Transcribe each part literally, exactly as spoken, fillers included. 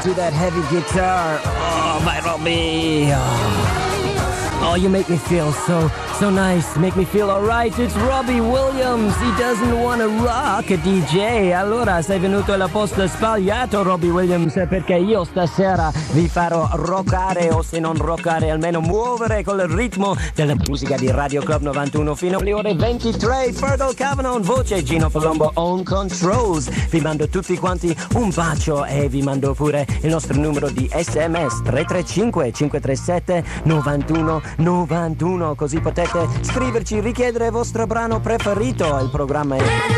to that heavy guitar. Oh, my Robbie. Oh. oh, you make me feel so, so nice. Make me feel alright. It's Robbie Williams. He doesn't want to rock a D J. Allora sei venuto alla posta sbagliato, Robbie Williams, perché io stasera vi farò rockare, o se non rockare almeno muovere col ritmo della musica di Radio Club novantuno fino alle ore ventitré. Fergal Cavanaugh, voce Gino Palombo on controls. Vi mando tutti quanti un bacio e vi mando pure il nostro numero di S M S tre tre cinque cinque tre sette nove uno nove uno, così potete scriverci, richiedere il vostro brano preferito. Il programma è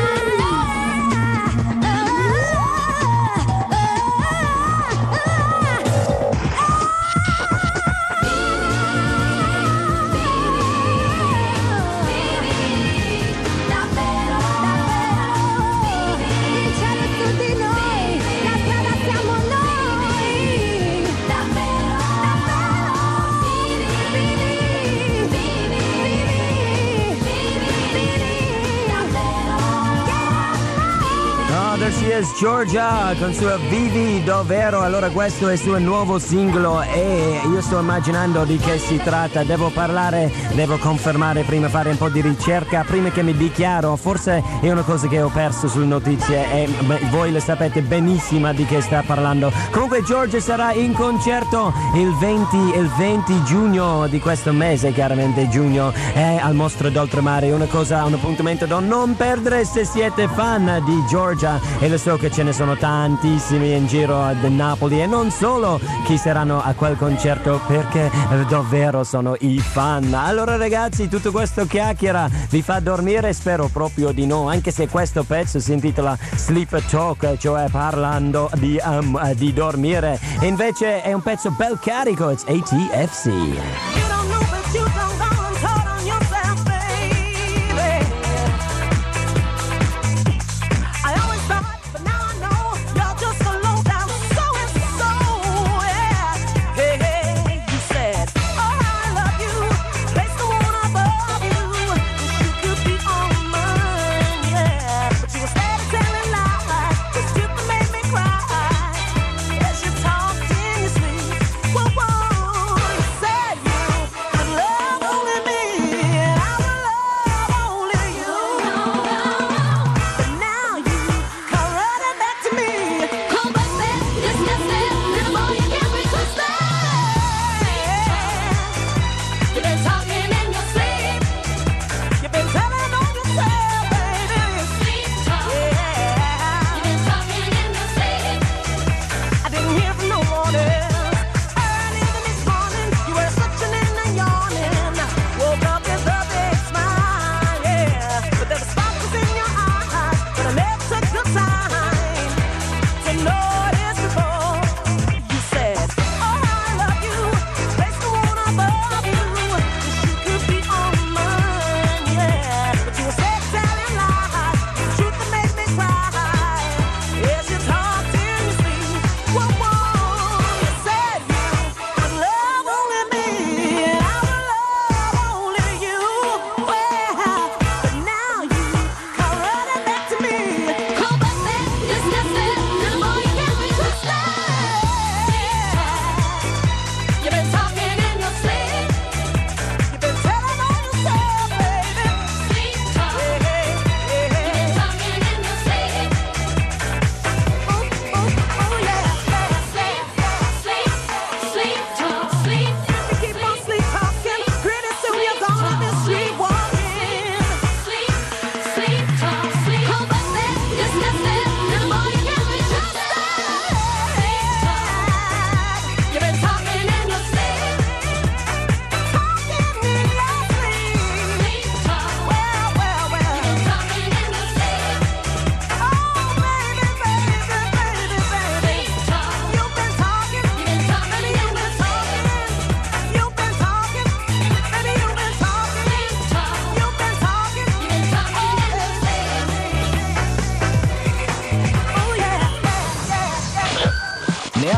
Georgia con suo Vivi Davvero. Allora questo è il suo nuovo singolo e io sto immaginando di che si tratta. Devo parlare, devo confermare prima, fare un po' di ricerca prima che mi dichiaro. Forse è una cosa che ho perso sulle notizie e voi le sapete benissimo di che sta parlando. Comunque Georgia sarà in concerto il venti, il venti giugno di questo mese, chiaramente giugno, è al Mostro d'Oltremare. Una cosa, un appuntamento da non perdere se siete fan di Georgia, e lo so che ce ne sono tantissimi in giro a Napoli e non solo chi saranno a quel concerto, perché davvero sono i fan. Allora ragazzi, tutto questo chiacchiera vi fa dormire? Spero proprio di no, anche se questo pezzo si intitola Sleep Talk, cioè parlando di, um, di dormire, e invece è un pezzo bel carico. It's A T F C. Whoa, whoa. Said you could love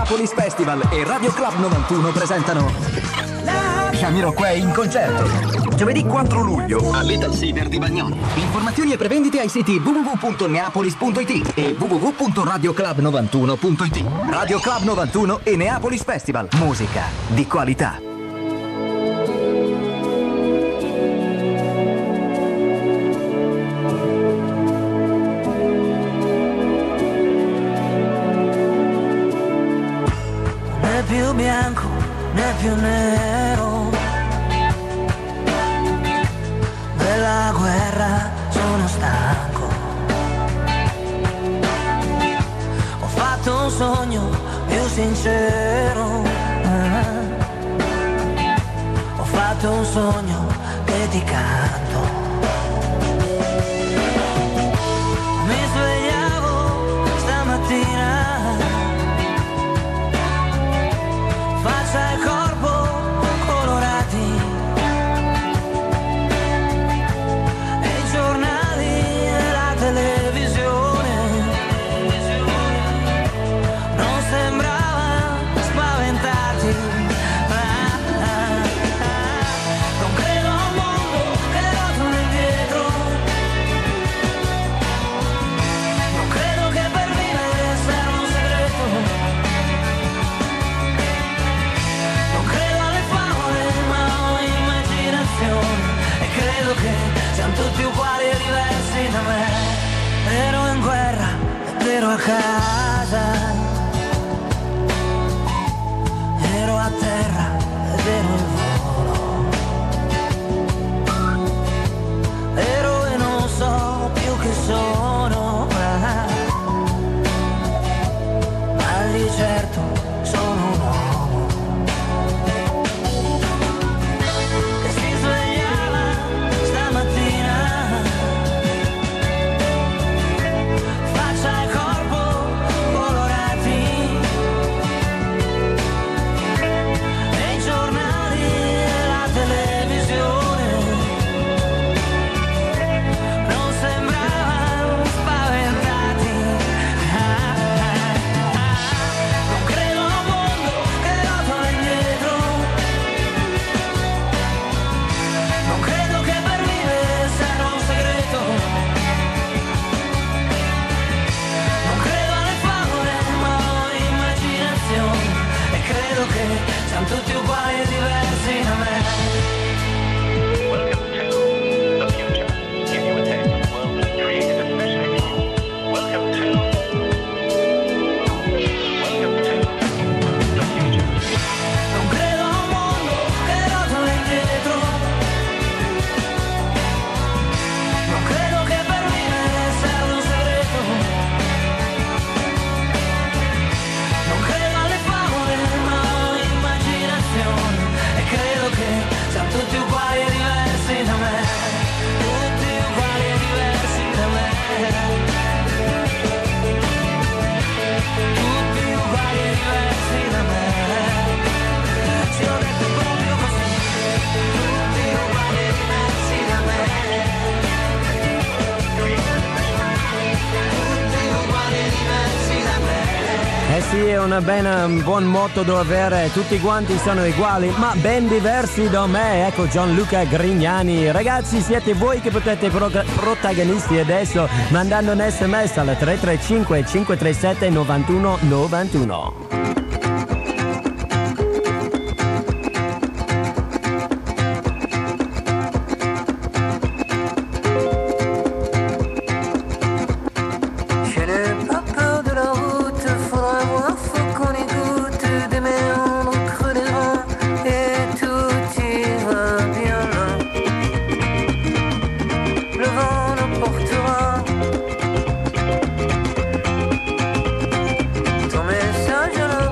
Neapolis Festival e Radio Club novantuno presentano Jamiroquai in concerto giovedì quattro luglio a Little Cedar di Bagnoli. Informazioni e prevendite ai siti w w w punto neapolis punto i t e w w w punto radio club novantuno punto i t. Radio Club novantuno e Neapolis Festival, musica di qualità. Né più bianco né più nero, della guerra sono stanco. Ho fatto un sogno più sincero, ho fatto un sogno che ti canto. Mi svegliavo stamattina, faccia e corpo colorati, e i giornali e la televisione non sembravano spaventati. Ah, ah, ah. Non credo a un mondo che rotola indietro, non credo che per vivere serva un segreto. Non credo alle favole, ma ho immaginazione, e credo che siamo tutti uguali e diversi da me. Ero in guerra ed ero a casa, ero a terra ed ero in volo, ero e non so più che sono, ma di certo sono un uomo che si svegliava stamattina, faccia e corpo colorati, e i giornali e la televisione non sembravano spaventati. Ah, ah, ah. Non credo a un mondo che rotola indietro, non credo che per vivere serva un segreto, non credo alle favole, ma ho immaginazione, e credo che siamo tutti uguali e diversi da me. Welcome to the future. Give you a taste of the world that's created especially for you. Welcome to Welcome to the future. Non credo a un mondo che rotola indietro, non credo che per vivere serva un segreto, non credo alle favole, ma ho immaginazione, e credo che siamo tutti uguali e diversi da me, tutti uguali e diversi da me, tutti uguali e diversi da me. Ci ho detto proprio così, tutti uguali e diversi da me, tutti uguali e diversi da me. Eh sì, è una bella, un buon motto da avere, tutti quanti sono uguali, ma ben diversi da me. Ecco Gianluca Grignani. Ragazzi, siete voi che potete pro- protagonisti adesso mandando un sms al tre tre cinque cinque tre sette nove uno nove uno. Je n'ai pas peur de la route, faudra voir, faut qu'on écoute des méandres creux des reins, et tout ira bien. Le vent nous portera, ton message à la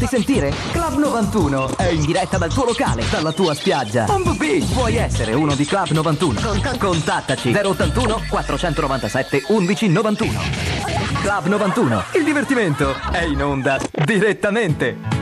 sentire? Club novantuno è in diretta dal tuo locale, dalla tua spiaggia. On the beach. Vuoi essere uno di Club novantuno? Contattaci zero ottantuno quattrocentonovantasette undici novantuno. Club novantuno. Il divertimento è in onda direttamente.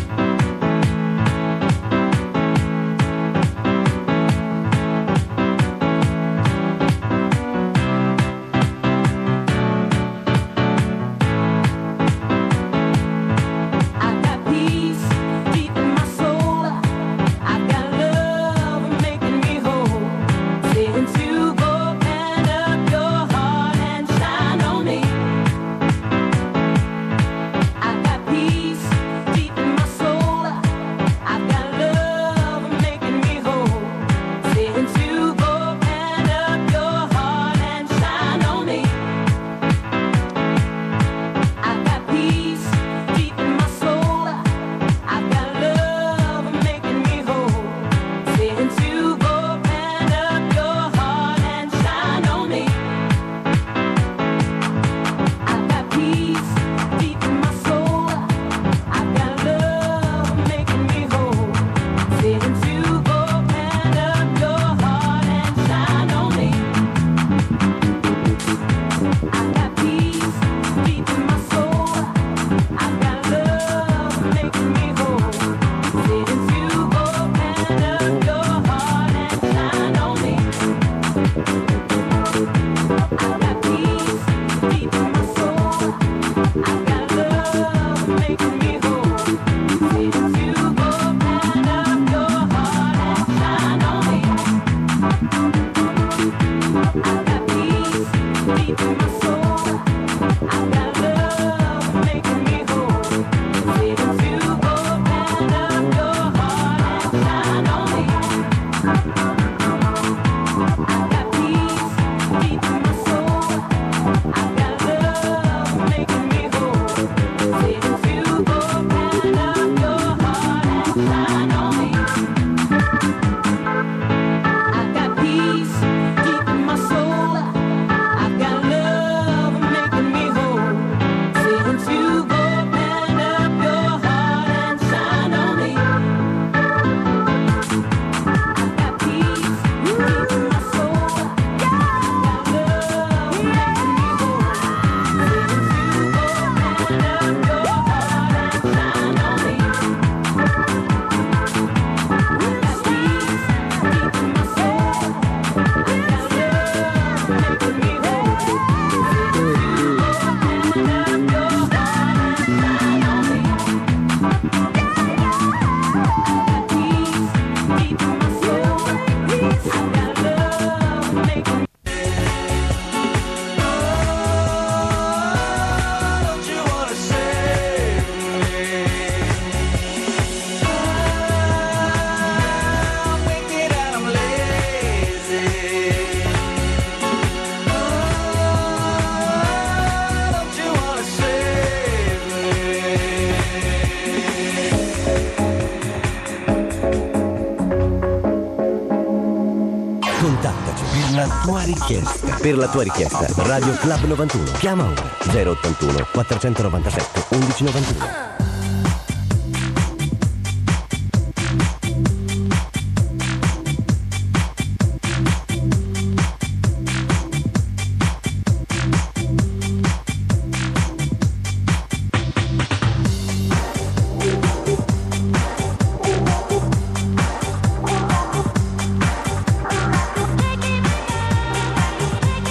Tua richiesta. Per la tua richiesta, Radio Club novantuno. Chiama ora zero ottantuno quattrocentonovantasette undici novantuno.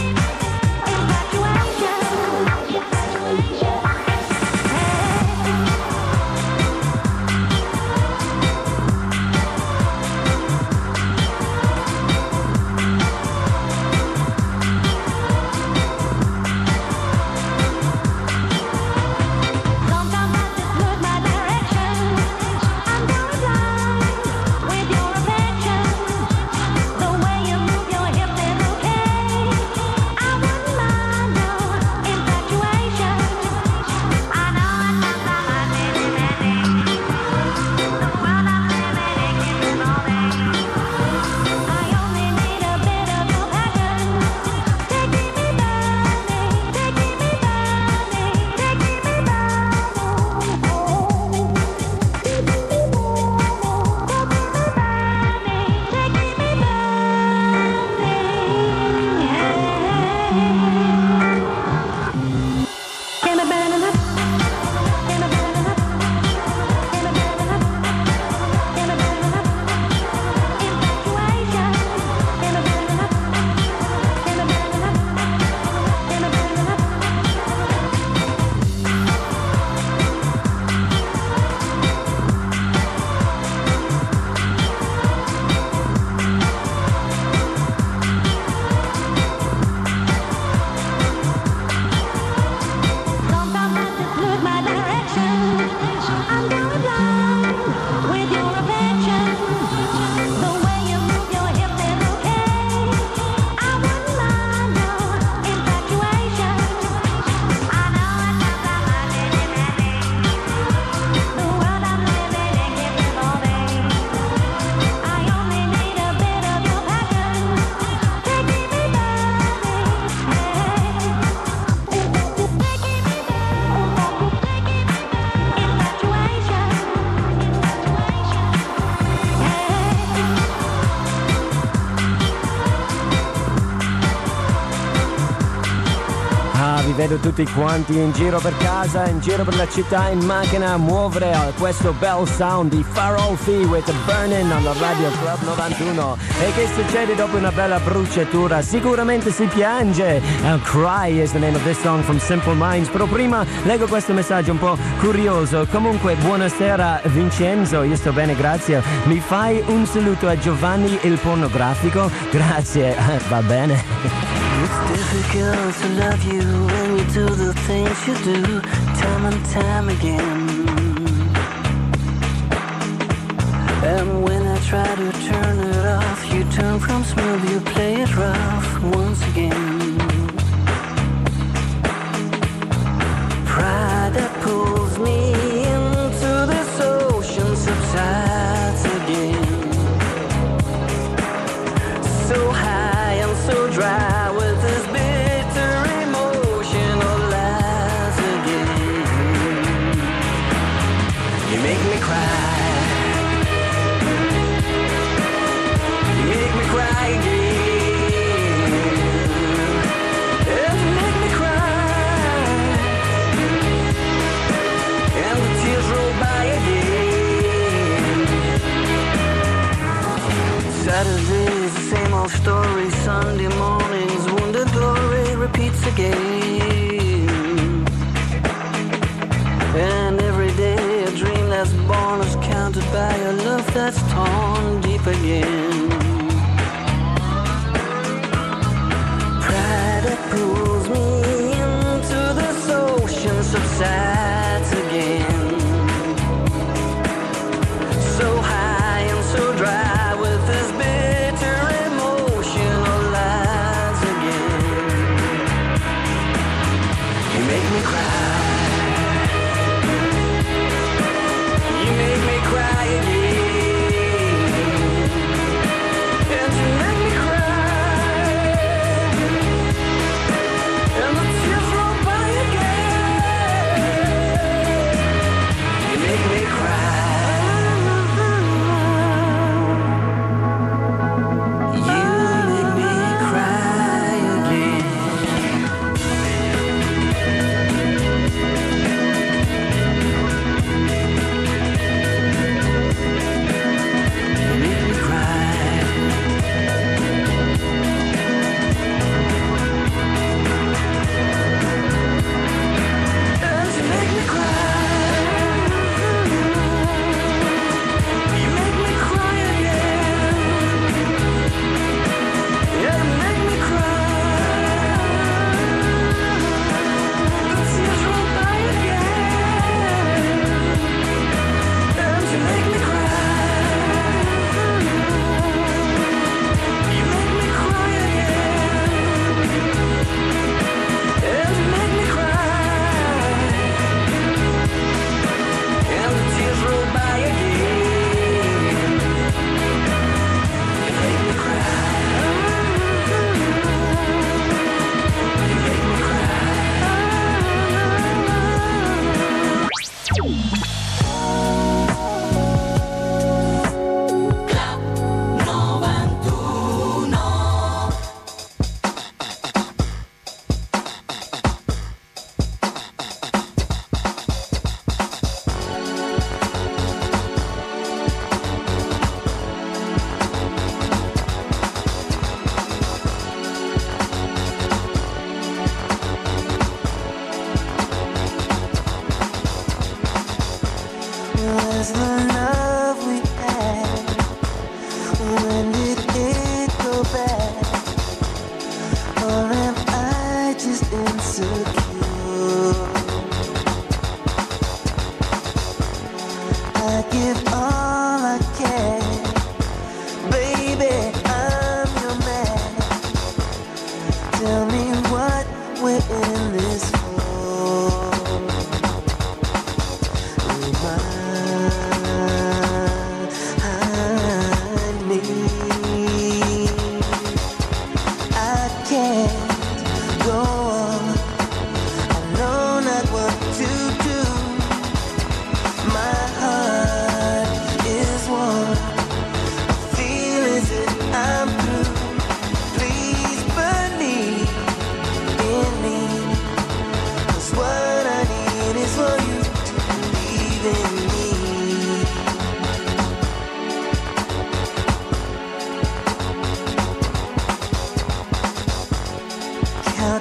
Hey! vi vedo tutti quanti in giro per casa, in giro per la città, in macchina a muovere a questo bel sound di Pharrell Fee with Burning alla Radio Club novantuno. E che succede dopo una bella bruciatura? Sicuramente si piange. And Cry is the name of this song from Simple Minds. Però prima leggo questo messaggio un po' curioso. Comunque buonasera Vincenzo, io sto bene, grazie. Mi fai un saluto a Giovanni il pornografico? Grazie, va bene. It's difficult to love you when you do the things you do time and time again. And when I try to turn it off, you turn from smooth, you play it rough once again. Pride that pulls me into this ocean subsides again. So high and so dry with this bitter emotion of lies again. You make me cry. You make me cry again. And you make me cry. And the tears roll by again. Saturday's the same old story. Sunday morning's wounded glory repeats again. And every day a dream that's born is counted by a love that's torn deep again. Pride that pulls me into this ocean subsides again. So high and so dry with this bitter emotion of lies again. You make me cry. You make me cry again.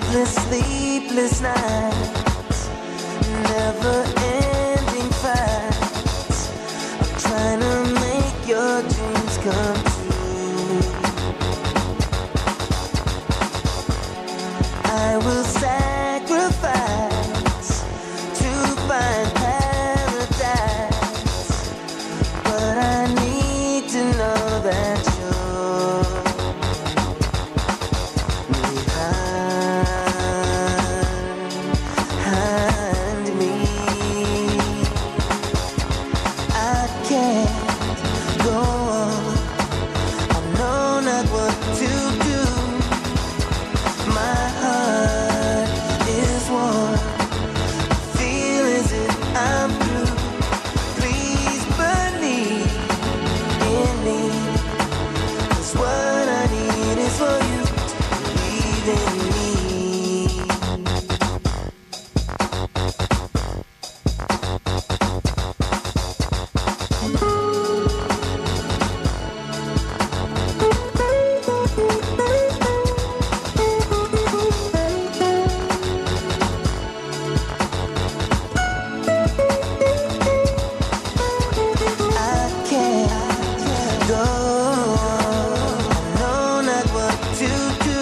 countless sleepless nights, never-ending fights. I'm trying to make your dreams come true. I will sacrifice to find paradise, but I need to know that you're behind me. I can't go on, I know not what to do. My heart is warm, I feel as if I'm through. Please believe in me, 'cause what I need is for you to believe in me. I can't go on, I know not what to do.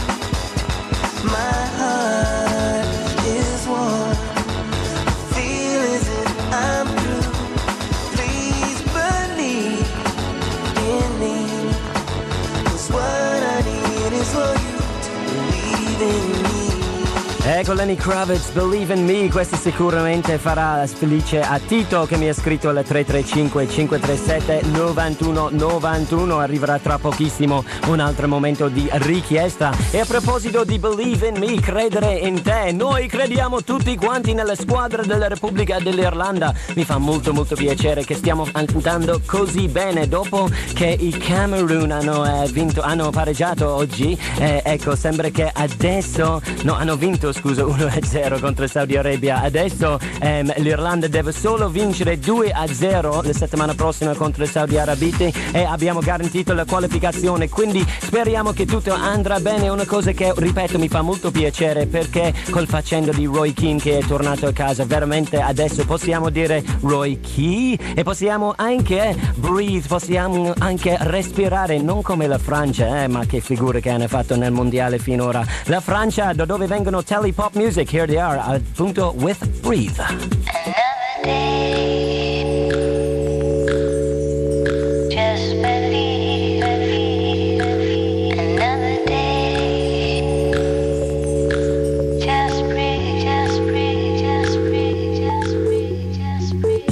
My heart is warm, I feel as if I'm through. Please believe in me, 'cause what I need is for you to believe in me. Ecco Lenny Kravitz, Believe in Me. Questo sicuramente farà felice a Tito che mi ha scritto al tre tre cinque cinque tre sette nove uno nove uno. Arriverà tra pochissimo un altro momento di richiesta. E a proposito di Believe in Me, credere in te, noi crediamo tutti quanti nella squadra della Repubblica dell'Irlanda. Mi fa molto molto piacere che stiamo andando così bene dopo che i Cameroon hanno eh, vinto, hanno pareggiato oggi. Eh, ecco, sembra che adesso no, hanno vinto scusa uno a zero contro Saudi Arabia. Adesso ehm, l'Irlanda deve solo vincere due a zero la settimana prossima contro i Saudi Arabiti e abbiamo garantito la qualificazione, quindi speriamo che tutto andrà bene. Una cosa che, ripeto, mi fa molto piacere, perché col faccendo di Roy Keane che è tornato a casa, veramente adesso possiamo dire Roy Keane e possiamo anche breathe, possiamo anche respirare, non come la Francia, eh, ma che figure che hanno fatto nel mondiale finora. La Francia, da dove vengono Telly Pop Music, here they are, appunto with Breathe. Another day, just believe. Another day, just breathe, just breathe, just breathe, just breathe, just breathe.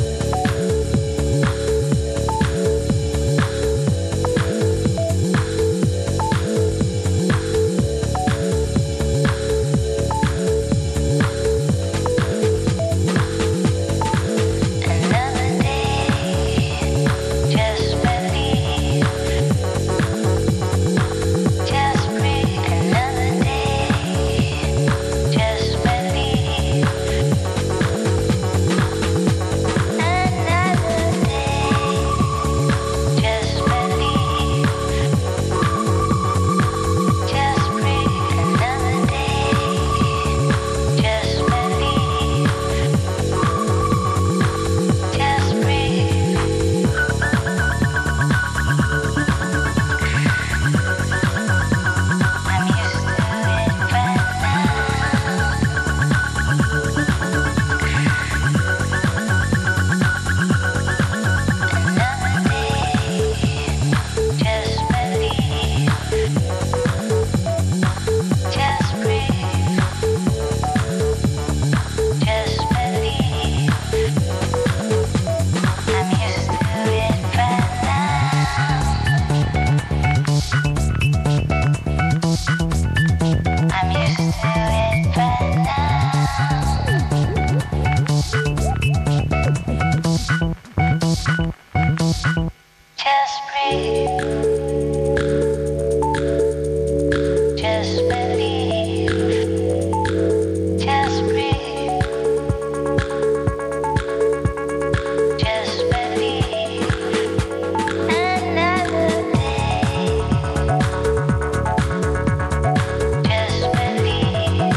Just believe.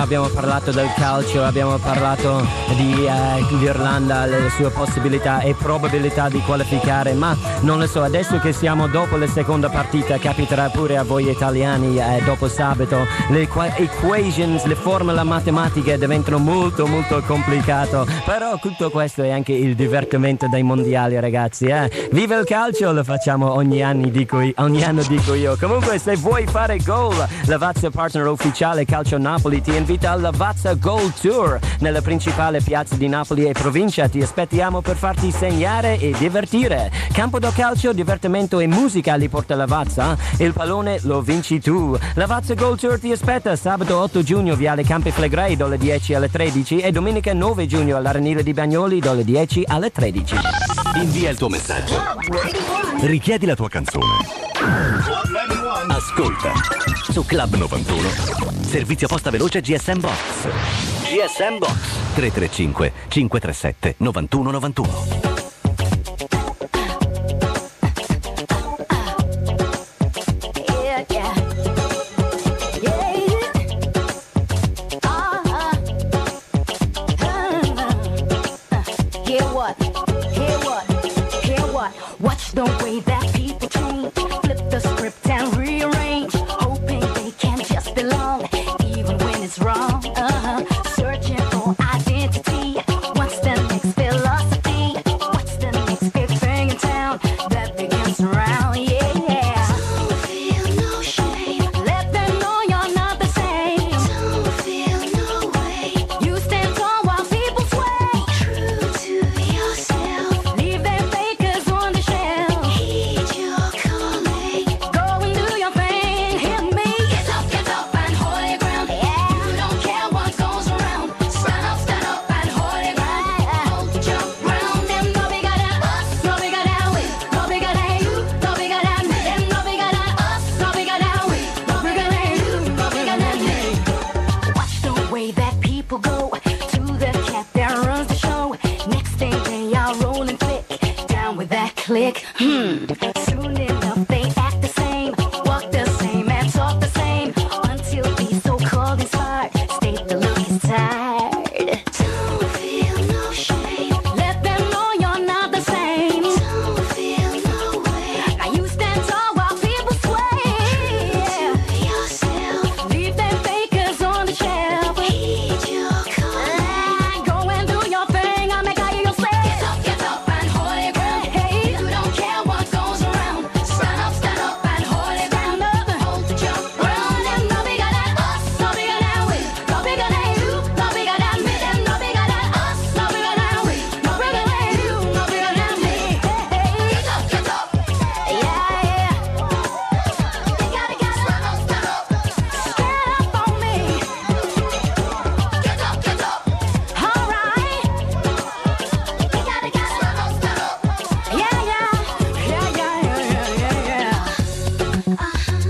abbiamo parlato del calcio, abbiamo parlato di eh, l'Irlanda, le sue possibilità e probabilità di qualificare, ma non lo so, adesso che siamo dopo la seconda partita capiterà pure a voi italiani eh, dopo sabato, le equa- equations, le formule matematiche diventano molto molto complicato, però tutto questo è anche il divertimento dei mondiali, ragazzi, eh. Viva il calcio, lo facciamo ogni anno, dico io, ogni anno dico io. Comunque, se vuoi fare goal, Lavazza, partner ufficiale Calcio Napoli, ti invita al Lavazza Goal Tour nella principale piazza di Napoli e provincia. Ti aspettiamo per farti segnare e divertire. Campo da calcio, divertimento e musica li porta Lavazza. Il pallone lo vinci tu. Lavazza Goal Tour ti aspetta sabato otto giugno, viale Campi Flegrei, dalle dieci alle tredici, e domenica nove giugno all'Arenile di Bagnoli, dalle dieci alle tredici. Invia il tuo messaggio. Richiedi la tua canzone. Ascolta su Club novantuno. Servizio posta veloce G S M Box. G S M Box tre tre cinque cinque tre sette nove uno nove uno. Watch the way that people change, flip the script and rearrange, hoping they can just belong, even when it's wrong. Uh-huh. Searching for identity. What's the next philosophy? What's the next big thing in town that begins around? Yeah. Don't feel no shame. Let them know you're not the same. Don't feel no way. You stand tall while people sway. True to yourself. Leave them fakers on the shelf. Heed your calling. Go and do your thing. Hear me. Get up, get up and hold your ground. You don't care what goes around. Stand up, stand up and hold your ground. Hold your ground. Them no bigger than us, no bigger than we, no bigger than you, no bigger than me. Them no bigger than us, no bigger than we, no bigger than you, no bigger than me. Watch the way that people go to the cat that runs the show. Next thing they are rolling click down with that click. Hmm. Soon enough they act the same, walk the same and talk the same, until these so-called inspired state the look is tired. Don't feel no shame. Let them know you're not the same. Don't feel no way. Now you stand tall while people sway. True to yourself. Leave them fakers on the shelf. Heed your calling. Go and do your thing. I'll make all you say. Get up, get up and hold your ground. Hey, you don't care what goes around. Stand up, stand up and hold your ground. Hold your ground. Them no bigger than us, no bigger than we, no bigger than you, no bigger than me. Them no bigger than us, no bigger than we, no bigger than you, no bigger than me. Hey, get up, get up. Yeah, yeah. You gotta get stand up, stand up. Stand up on me. Get up, get up. All right. You gotta get stand up, stand up. Yeah, yeah. Yeah, yeah, yeah, yeah, yeah, yeah.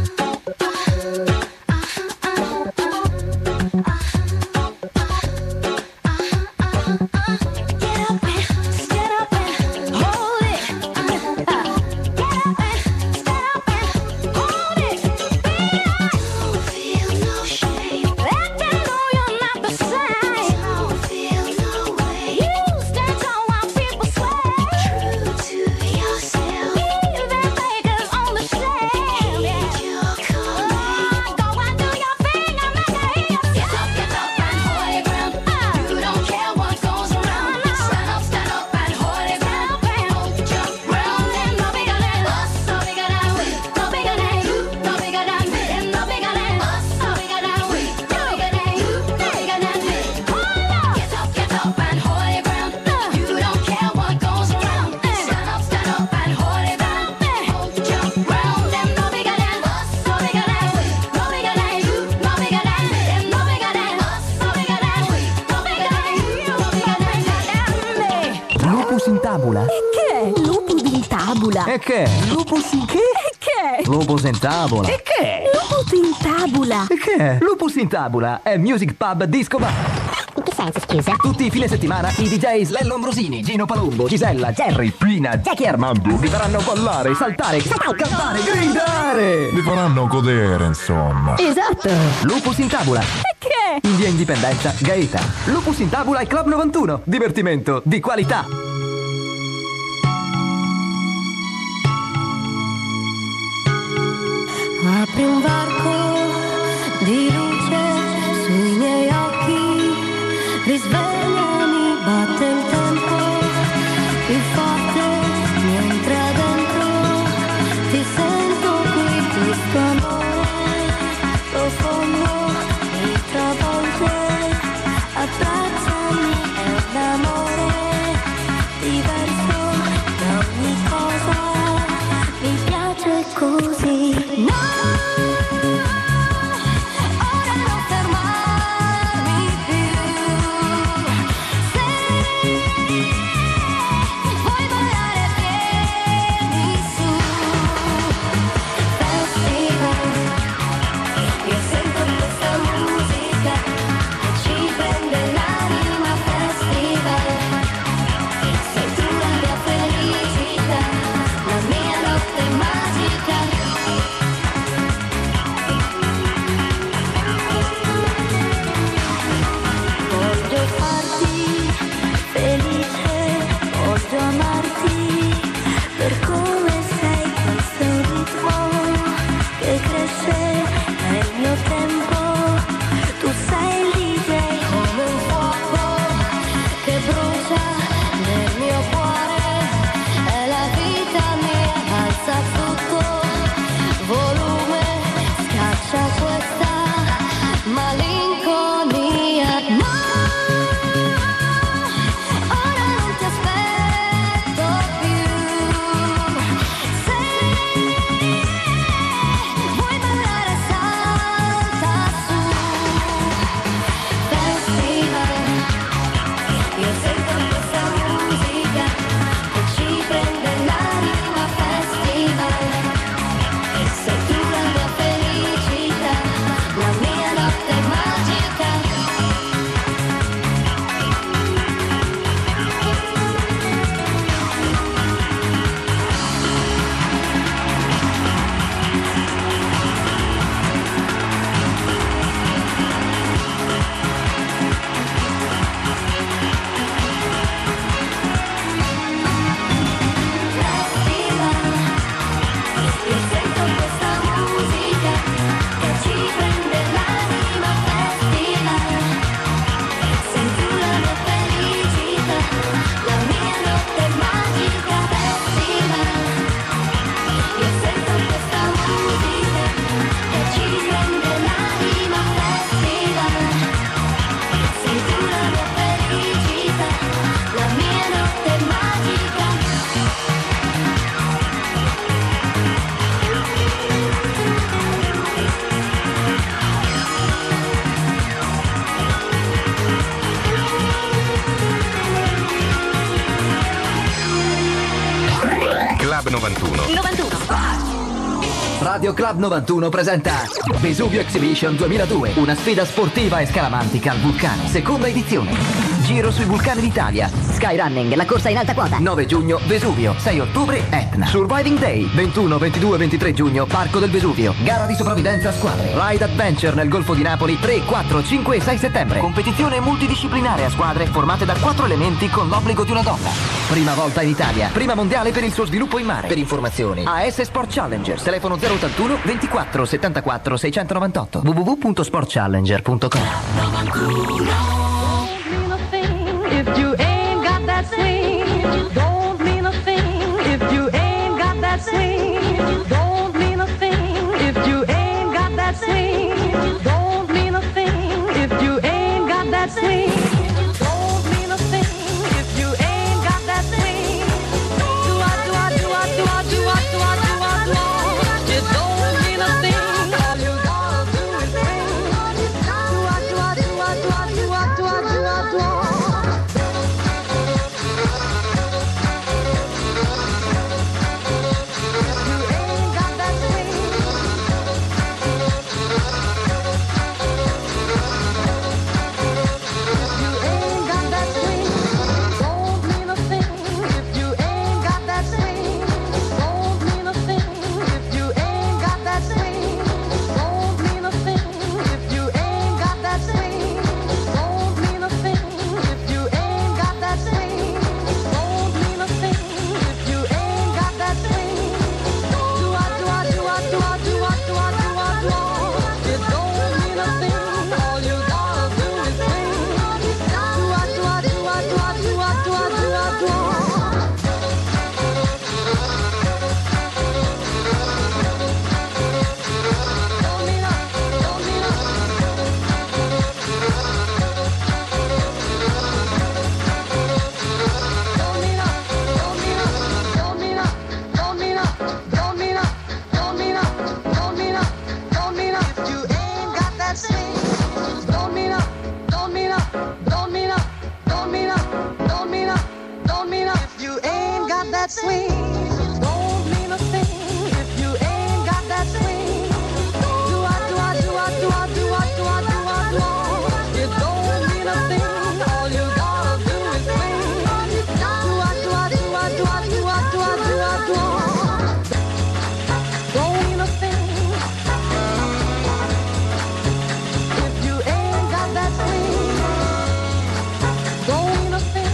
Get up and stand up and hold it. Get up and stand up and hold it. Don't feel no shame. Let them know you're not the same. Don't feel no way. You stand tall while people sway. True to yourself. Leave them fakers on the shelf. Heed your calling. Go and do your thing. I'm not gonna hear you. Get up, get up and hold your ground. You don't care what goes around. Stand up, stand up and hold your ground. Hold your ground. Them no bigger than us, no bigger than we, no bigger than you, no bigger than me. Them no bigger than us, no bigger than we, no bigger than you, no bigger than me. Hold up. Get up, get up and hold your ground. You don't care what goes around. Stand up, stand up and hold your ground. Hold your ground. Them no bigger than us, no bigger than we, no bigger than you, no bigger than me. Them no bigger than us, no bigger than we, no bigger than you, no bigger than me. Lupus in tabula. Che? Lupus in tabula. E che? Lupus in che? Che? Lupus in tavola. E che? Lupus in tabula. E che? Lupus in tabula è Music Pub Disco Bar. In che senso, scusa? Tutti i fine settimana i D J Lello Ambrosini, Gino Palumbo, Gisella, Jerry, Pina, Jackie Armando vi faranno ballare, saltare, cantare, gridare. Vi faranno godere, insomma. Esatto. Lupus in tavola. E che? In via Indipendenza, Gaeta. Lupus in Tabula e Club novantuno. Divertimento di qualità. Apri un varco di luce sui miei occhi, risvegliami, batte il tempo più forte, mi entra dentro, ti sento qui, questo amore profondo mi travolge, abbracciami, è un amore diverso da ogni cosa, mi piace così. No! novantuno. Radio Club novantuno presenta Vesuvio Exhibition duemiladue, una sfida sportiva e scaramantica al vulcano, seconda edizione. Giro sui vulcani d'Italia. Skyrunning, la corsa in alta quota. nove giugno Vesuvio, sei ottobre Etna. Surviving Day, ventuno, ventidue, ventitré giugno Parco del Vesuvio. Gara di sopravvivenza a squadre. Ride Adventure nel Golfo di Napoli, tre, quattro, cinque e sei settembre. Competizione multidisciplinare a squadre formate da quattro elementi con l'obbligo di una donna. Prima volta in Italia, prima mondiale per il suo sviluppo in mare. Per informazioni A S Sport Challengers, telefono zero ottantuno ventiquattro settantaquattro seicentonovantotto, w w w punto sport challenger punto com. If you ain't got that swing, don't mean a thing. If you ain't got that swing, don't mean a thing. If you ain't got that swing, don't mean a thing. If you ain't got that swing, don't mean a thing. If you ain't got that swing, do I do I do I do I do I do I do I do I? It don't mean a thing. All you gotta do is swing. Do I do I do I do I do I do I do I do I? that swing, don't mean a thing if you ain't got that swing. Do I, do I, do I, do I, do I, do I, do I, do I? It don't mean a thing, all you gotta do is swing. Do I, do I, do I, do I, do I, do I, do I, do I? Don't mean a thing if you ain't got that swing. Don't mean a thing.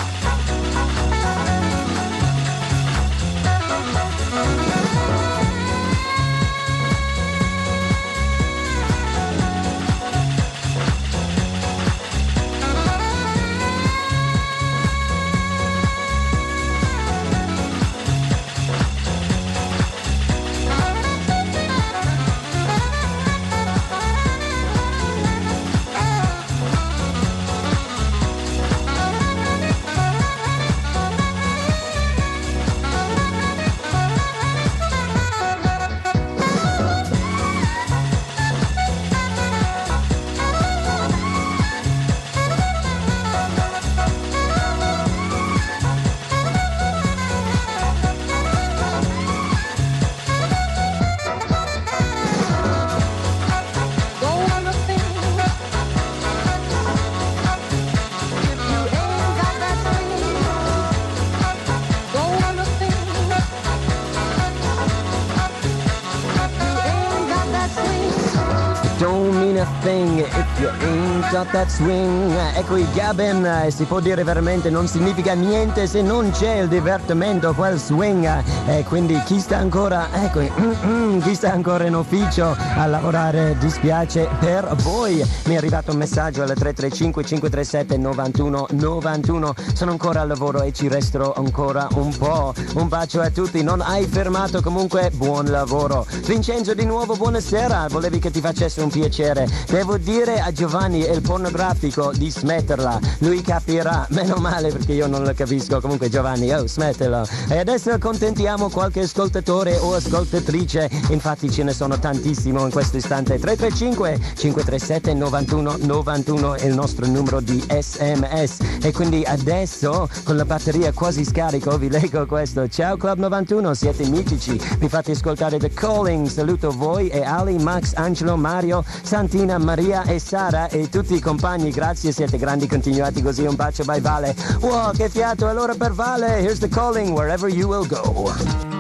Thing if you ain't got that swing. Ecco il Gaben, eh, si può dire veramente non significa niente se non c'è il divertimento, quel swing. E eh, quindi chi sta ancora, ecco, chi sta ancora in ufficio a lavorare, dispiace per voi. Mi è arrivato un messaggio al tre tre cinque cinque tre sette nove uno nove uno. Sono ancora al lavoro e ci resterò ancora un po'. Un bacio a tutti, non hai fermato, comunque buon lavoro. Vincenzo di nuovo, buonasera, volevi che ti facesse un piacere. Devo dire a Giovanni il pornografico di smetterla, lui capirà, meno male perché io non lo capisco. Comunque Giovanni, oh, smettila. E adesso accontentiamo qualche ascoltatore o ascoltatrice, infatti ce ne sono tantissimo in questo istante. Tre tre cinque cinque tre sette nove uno nove uno è il nostro numero di S M S. E quindi adesso con la batteria quasi scarico vi leggo questo. Ciao Club novantuno, siete mitici, mi fate ascoltare The Calling. Saluto voi e Ali, Max, Angelo, Mario, Santina, Maria e Sara e tutti i compagni, grazie, siete grandi, continuati così. Un bacio, bye Vale. Wow, che fiato. Allora per Vale, here's The Calling, Wherever You Will Go.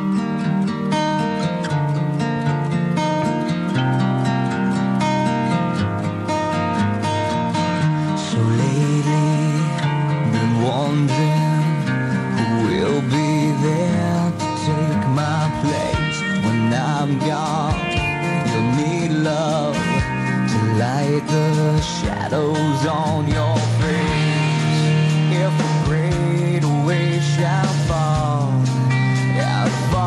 So lately, been wondering who will be there to take my place when I'm gone. You'll need love to light the shadows on your face. If a great wave shall fall, I'll fall.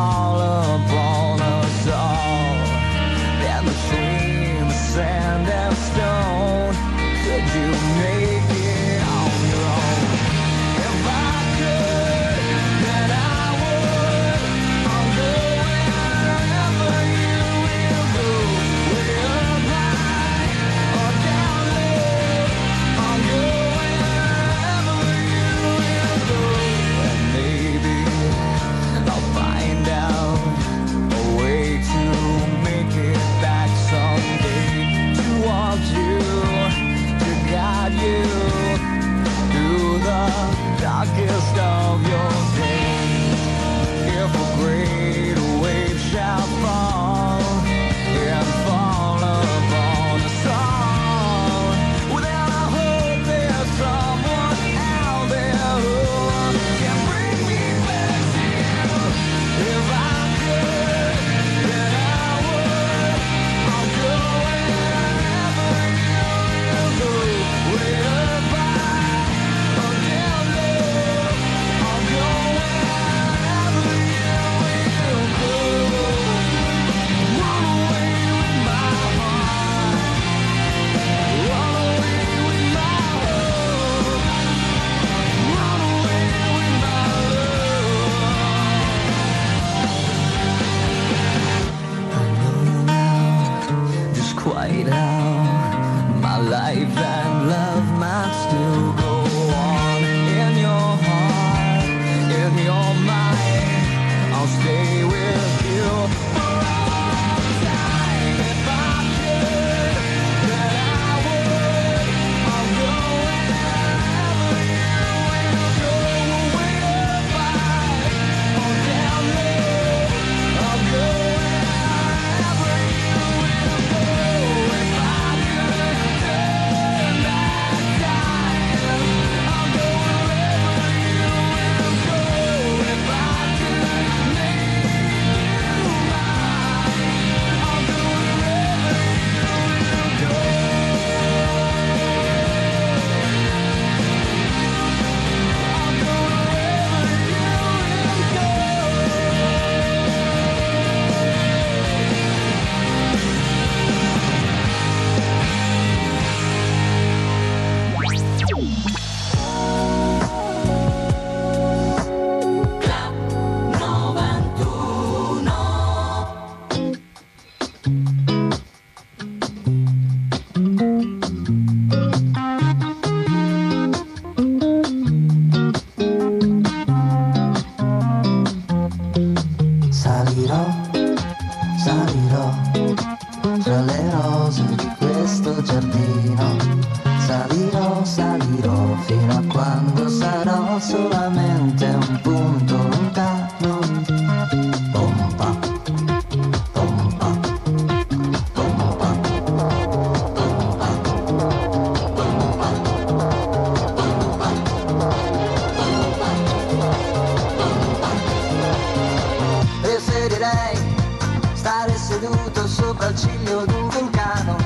salirò fino a quando sarò solamente un punto lontano. Pompa, pompa, pompa, pompa, pompa, preferirei stare seduto sopra il ciglio di un vulcano.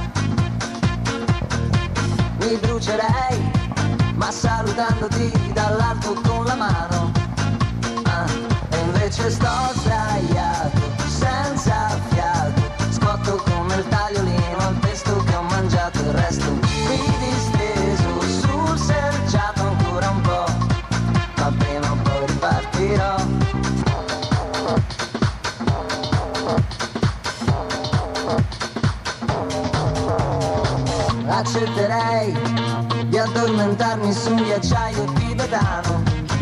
Mi brucerei, ma salutandoti dall'alto con la mano. Ah, e invece sto sdraiato, senza fiato, scotto come il tagliolino al pesto che ho mangiato. Il resto qui disteso sul selciato ancora un po', ma prima o poi ripartirò. Accetterei di addormentarmi su un ghiacciaio tibetano.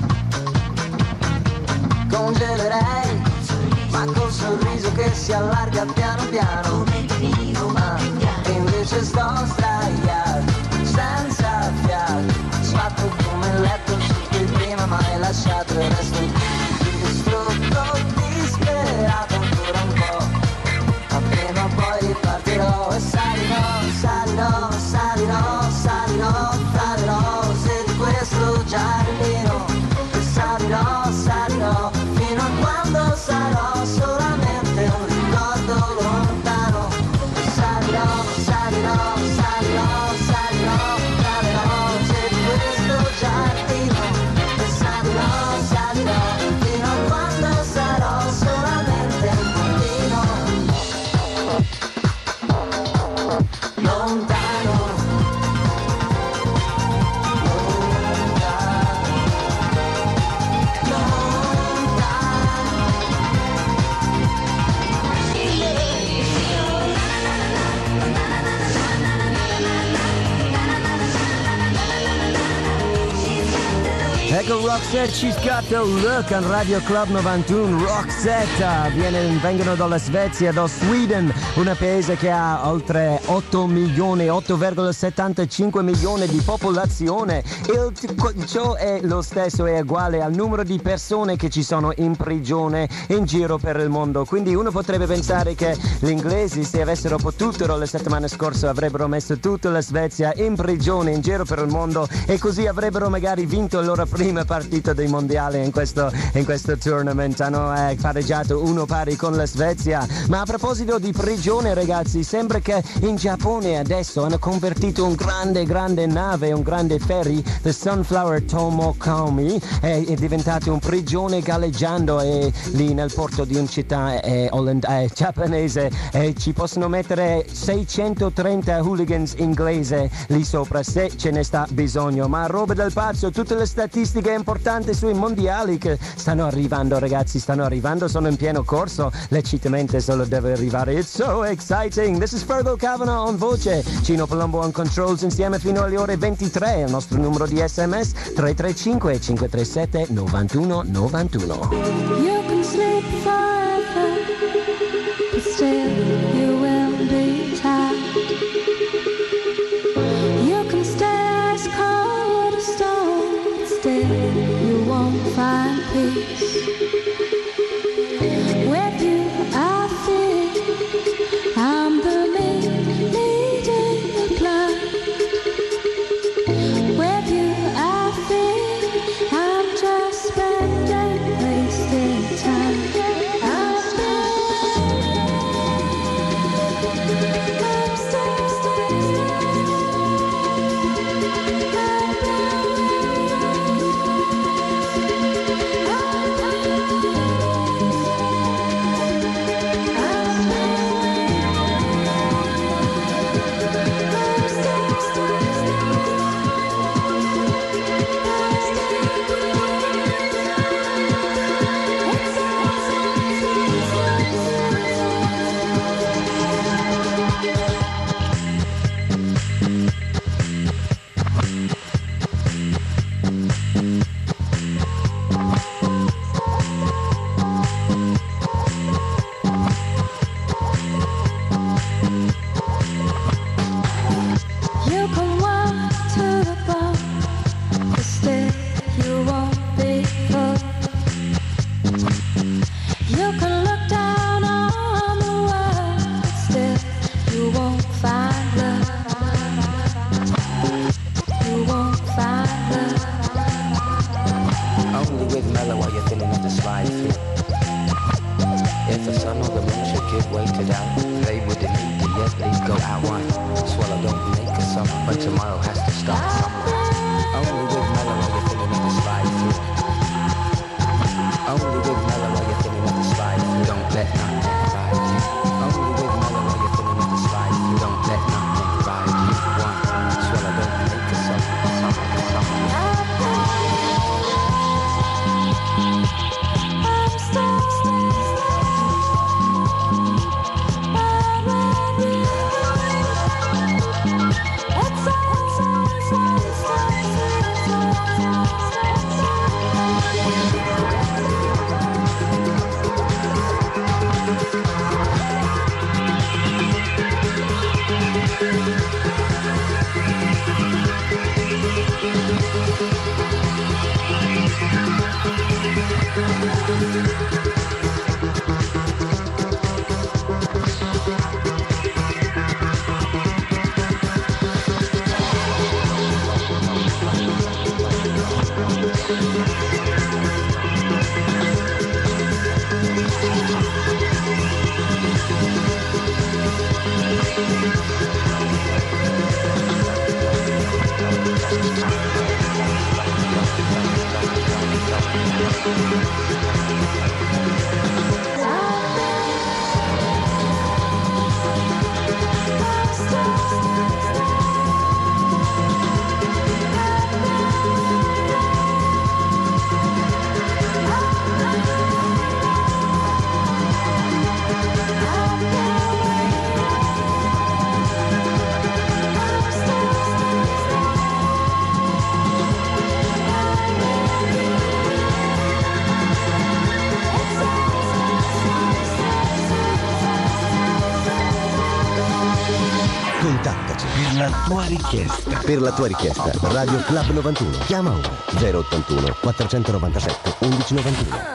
Congelerei, ma col sorriso che si allarga piano piano. Ah, e invece sto sdraiato, senza fiato, sfatto come il letto su cui prima m'hai lasciato. E resto qui distrutto, disperato ancora un po', ma prima o poi ripartirò. E salirò, salirò, salirò, salirò fra le rose di questo giardino. E salirò, salirò, fino a quando sarò solamente un ricordo lontano. E salirò, salirò, salirò, salirò fra le rose di questo giardino. E salirò, salirò, fino a quando sarò solamente un puntino lontano. Ecco Roxette, She's Got the Look on Radio Club novantuno. Roxette viene, vengono dalla Svezia, da Sweden, un paese che ha oltre otto milioni, otto virgola settantacinque milioni di popolazione. Il, ciò è lo stesso, è uguale al numero di persone che ci sono in prigione in giro per il mondo. Quindi uno potrebbe pensare che gli inglesi, se avessero potuto la settimana scorsa, avrebbero messo tutta la Svezia in prigione in giro per il mondo e così avrebbero magari vinto il loro prima partita dei mondiali in questo, in questo tournament. Hanno eh, pareggiato uno pari con la Svezia. Ma a proposito di prigione, ragazzi, sembra che in Giappone adesso hanno convertito un grande grande nave, un grande ferry, the Sunflower Tomokomi, è, è diventato un prigione galleggiando, e lì nel porto di una città eh, holland- eh, giapponese eh, ci possono mettere seicentotrenta hooligans inglesi lì sopra se ce ne sta bisogno. Ma roba del pazzo, tutte le statistiche importanti sui mondiali che stanno arrivando, ragazzi, stanno arrivando, sono in pieno corso, l'eccitamento solo deve arrivare. It's so exciting. This is Fergal Cavanaugh on voce, Cino Palumbo on controls, insieme fino alle ore ventitré. Il nostro numero di sms tre tre cinque cinque tre sette nove uno nove uno. You can sleep forever, but still you will be tired. You can stay as cold as stone, still you won't find peace. With you I feel I'm the lead, leading the climb. With you I feel I'm just spending wasted time. I'm still, I'm still, still, still. Contattaci per la tua richiesta. Per la tua richiesta, Radio Club novantuno. Chiama ora zero ottantuno quattrocentonovantasette undici novantuno.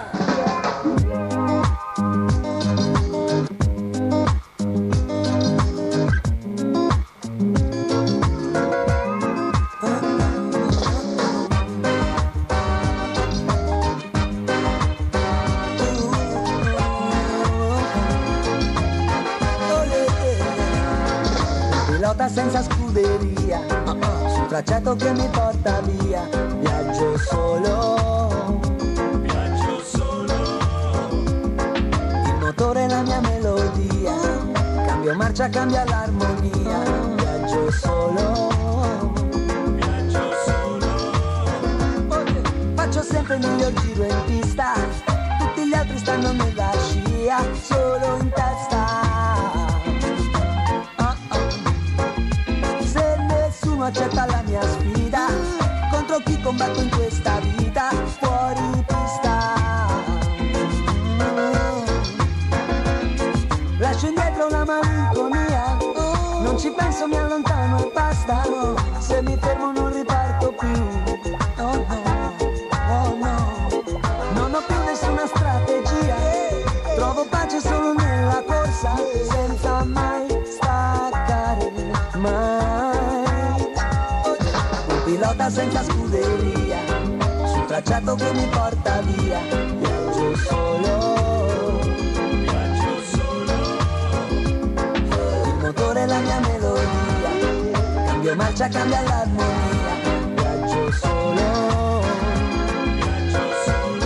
Senza scuderia, sul tracciato che mi porta via, viaggio solo, viaggio solo, il motore è la mia melodia, cambio marcia, cambia l'armonia, viaggio solo, viaggio solo, faccio sempre il miglior giro in pista, tutti gli altri stanno nella scia, solo in testa. Accetta la mia sfida, contro chi combatto in questa vita, fuori pista. Lascio indietro la malinconia, non ci penso, mi allontano e basta. Se mi fermo non riparto più. Oh no, oh no, non ho più nessuna strategia, trovo pace solo nella corsa, senza mai staccare, mai. Pilota senza scuderia, sul tracciato che mi porta via, viaggio solo, viaggio solo, il motore è la mia melodia, cambio marcia, cambia l'armonia, viaggio solo, viaggio solo,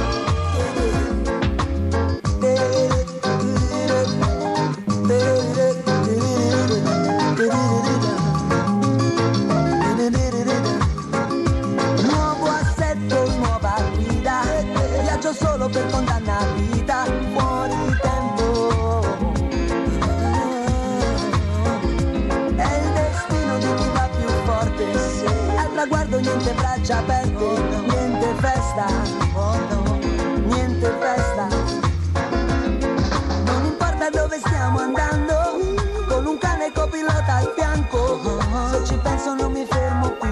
solo per condanna a vita, fuori tempo. È il destino di chi va più forte, al traguardo niente braccia aperte, niente festa, niente festa. Non importa dove stiamo andando, con un cane copilota al fianco, se ci penso non mi fermo più.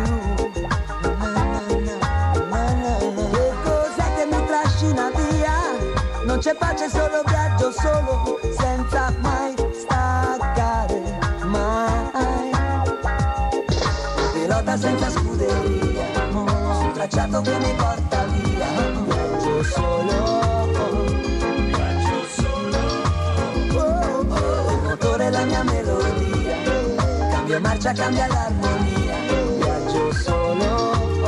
Non c'è pace, solo viaggio solo, senza mai staccare, mai. Pilota senza scuderia, sul tracciato che mi porta via, viaggio solo, viaggio solo. Oh, oh, il motore è la mia melodia, cambio marcia, cambia l'armonia, viaggio solo.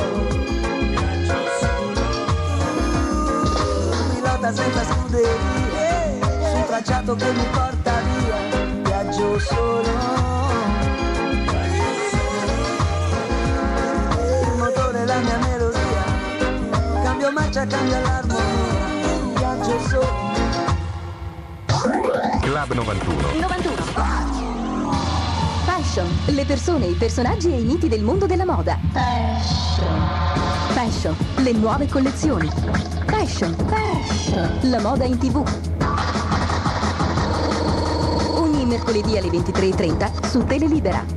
Senza scuderie, su un tracciato che mi porta via, viaggio solo, il motore è la mia melodia, cambio marcia, cambia l'armonia, viaggio solo. Club novantuno. novantuno. Fashion, le persone, i personaggi e i miti del mondo della moda. Fashion. Fashion, le nuove collezioni. Fashion, fashion, la moda in tv. Ogni mercoledì alle ventitré e trenta su Telelibera.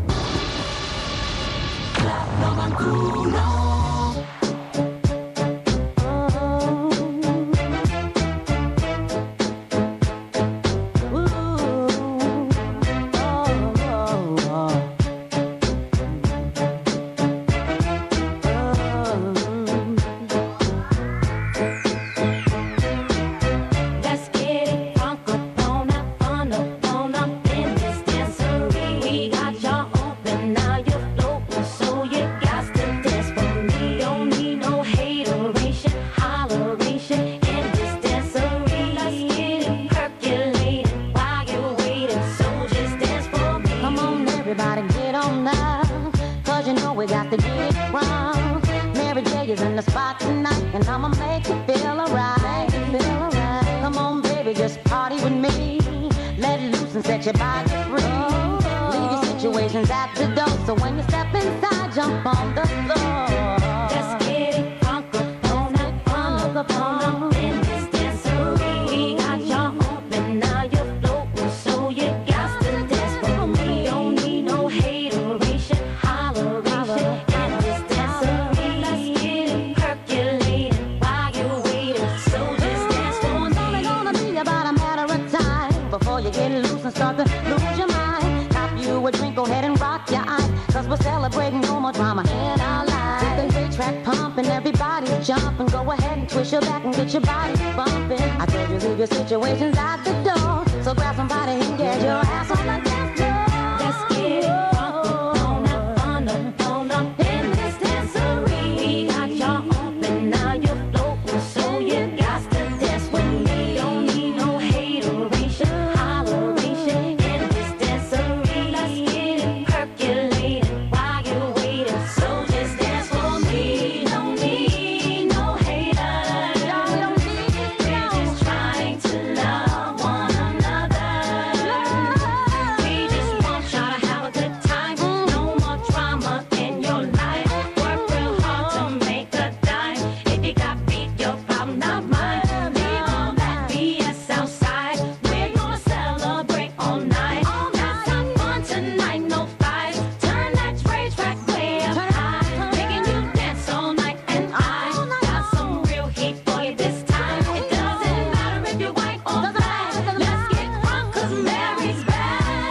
ladies in the spot tonight, and I'ma make you feel alright. Feel alright. Come on, baby, just party with me. Let loose and set your body free. Leave your situations at the door, so when you step inside, jump on the floor. Let's get it crunk up on up, on up, on up in this dancery. We got y'all open, now you're floating, so you got to dance for me. Don't need no hateration, holleration in this dancery. Let's get it percolating while you're waiting, so just dance for me. It's only gonna be about a matter of time before you get loose and start to lose your mind. Cop you a drink, go ahead and rock your eye, cause we're celebrating no more drama in our lives. With the great track pumping, everybody's jumping. Go ahead and twist your back and get your body bumping. I told you leave your situations at the door, so grab somebody and get your ass on the dance floor. Let's get it crunk on up, on up, on up in this dancery. We got y'all open, now you're floating, so you got to dance with me. Don't need no hateration, holleration in this dancery. Let's get it percolating while you're waiting, so just dance for me. Don't need no haters, we're just trying to love one another. We just want y'all to have a good time, no more drama in your life. Work real hard to make a dime. If you got beef, your problem, not mine. Leave all that B S outside, we're gonna celebrate all night. Let's have fun tonight, no fights. Turn that Dre track way up high, making you dance all night. And I got some real heat for you this time. It doesn't matter if you're white or black. Let's get crunk, cause Mary's back.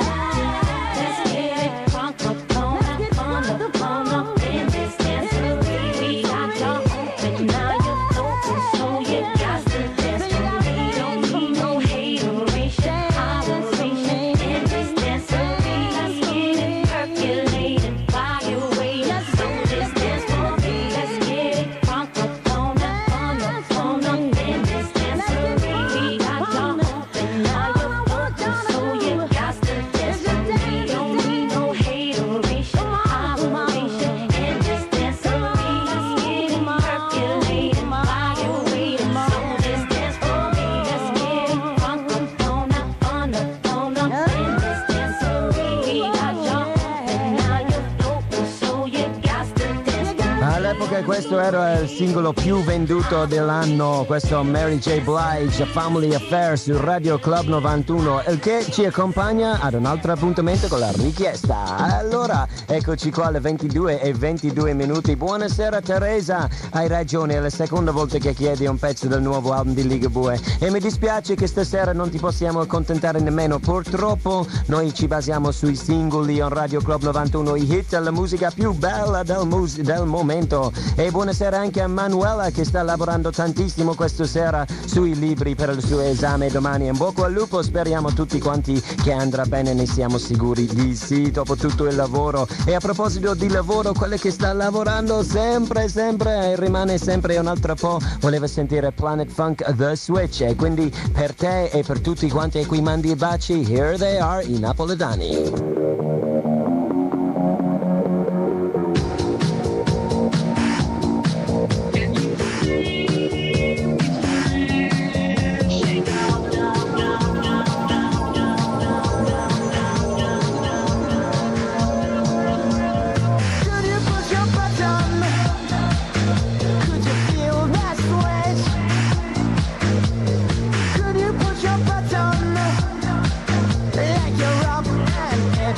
Let's get it crunk up on up, on up, on up in this dancery. We got y'all open, now you're floating, so you got to dance for me. Don't need no hateration, holleration in this dancery. Let's get it percolating while you're waiting, so just dance for me. Let's get it crunk up on up, on up, on up in this dancery. We got y'all open, now you're floating, so you got to dance for me. Don't need no hateration, holleration in this dancery. Let's get it percolating while you're waiting, so just dance for me. Let's get it crunk up on up, on up, on up in this dancery. We got y'all open, now you're floating, so you got to dance for me. All'epoca questo era il singolo più venduto dell'anno, questo Mary J. Blige, Family Affair su Radio Club novantuno, il che ci accompagna ad un altro appuntamento con la richiesta. Allora, eccoci qua alle ventidue e ventidue minuti. Buonasera Teresa, hai ragione, è la seconda volta che chiedi un pezzo del nuovo album di Ligabue e mi dispiace che stasera non ti possiamo accontentare nemmeno. Purtroppo noi ci basiamo sui singoli on Radio Club novantuno, i hit, la musica più bella del, mus- del momento. E buonasera anche a Manuela che sta lavorando tantissimo questa sera sui libri per il suo esame domani. In bocca al lupo, speriamo tutti quanti che andrà bene, ne siamo sicuri di sì, dopo tutto il lavoro. E a proposito di lavoro, quelle che sta lavorando sempre, sempre, e rimane sempre un altro po', voleva sentire Planet Funk The Switch, e quindi per te e per tutti quanti a cui mandi i baci, here they are, i napoletani. Like you're up and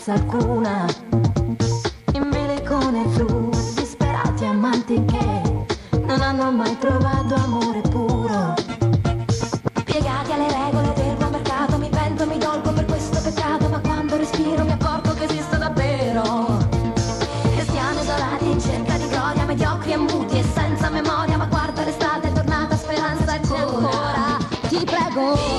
speranza alcuna. In Vilicone flu, disperati amanti che non hanno mai trovato amore puro. Piegati alle regole del buon mercato, mi pento e mi dolgo per questo peccato, ma quando respiro mi accorgo che esiste davvero. Cristiani isolati in cerca di gloria, mediocri e muti e senza memoria, ma guarda l'estate è tornata, speranza e ancora. Ti prego.